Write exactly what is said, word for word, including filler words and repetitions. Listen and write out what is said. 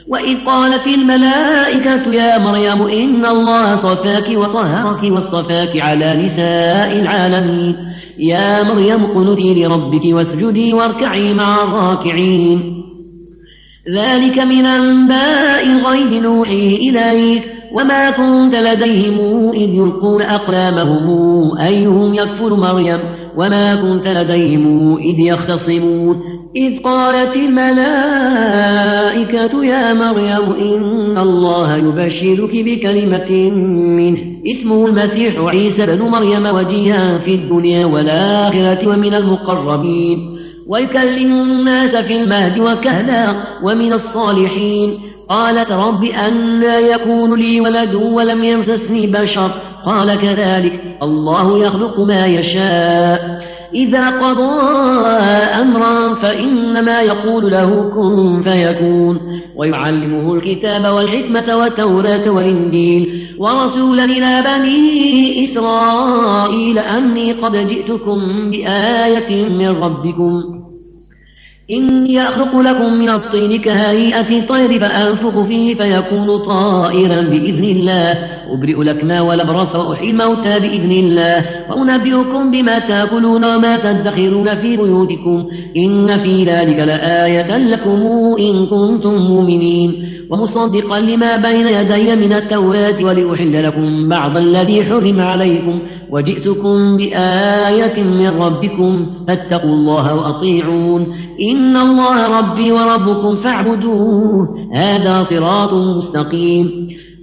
وإذ قالت الملائكة يا مريم إن الله صفاك وطهرك واصطفاك على نساء العالمين يا مريم اقنتي لربك واسجدي واركعي مع الراكعين ذلك من أنباء الغيب نوحيه إليك وما كنت لديهم إذ يلقون أقلامهم أيهم يكفر مريم وما كنت لديهم إذ يختصمون إذ قالت الملائكة يا مريم إن الله يبشرك بكلمة منه اسمه المسيح عيسى بن مريم وجيها في الدنيا والآخرة ومن المقربين ويكلم الناس في المهد وكهلا ومن الصالحين قالت رب أنى يكون لي ولد ولم يمسسني بشر قال كذلك الله يخلق ما يشاء إذا قضى أمرا فإنما يقول له كن فيكون ويعلمه الكتاب والحكمة والتوراة والإنجيل ورسولا إلى بني إسرائيل أني قد جئتكم بآية من ربكم إني أخلق لكم من الطين كهيئة الطير فأنفخ فيه فيكون طائرا بإذن الله أبرئ الأكمى والأبرص وأحيي الموتى بإذن الله وأنبئكم بما تأكلون وما تدخرون في بيوتكم إن في ذلك لآية لكم إن كنتم مؤمنين ومصدقا لما بين يدي من التوراة ولأحل لكم بعض الذي حرم عليكم وجئتكم بآية من ربكم فاتقوا الله وأطيعون إن الله ربي وربكم فاعبدوه هذا صراط مستقيم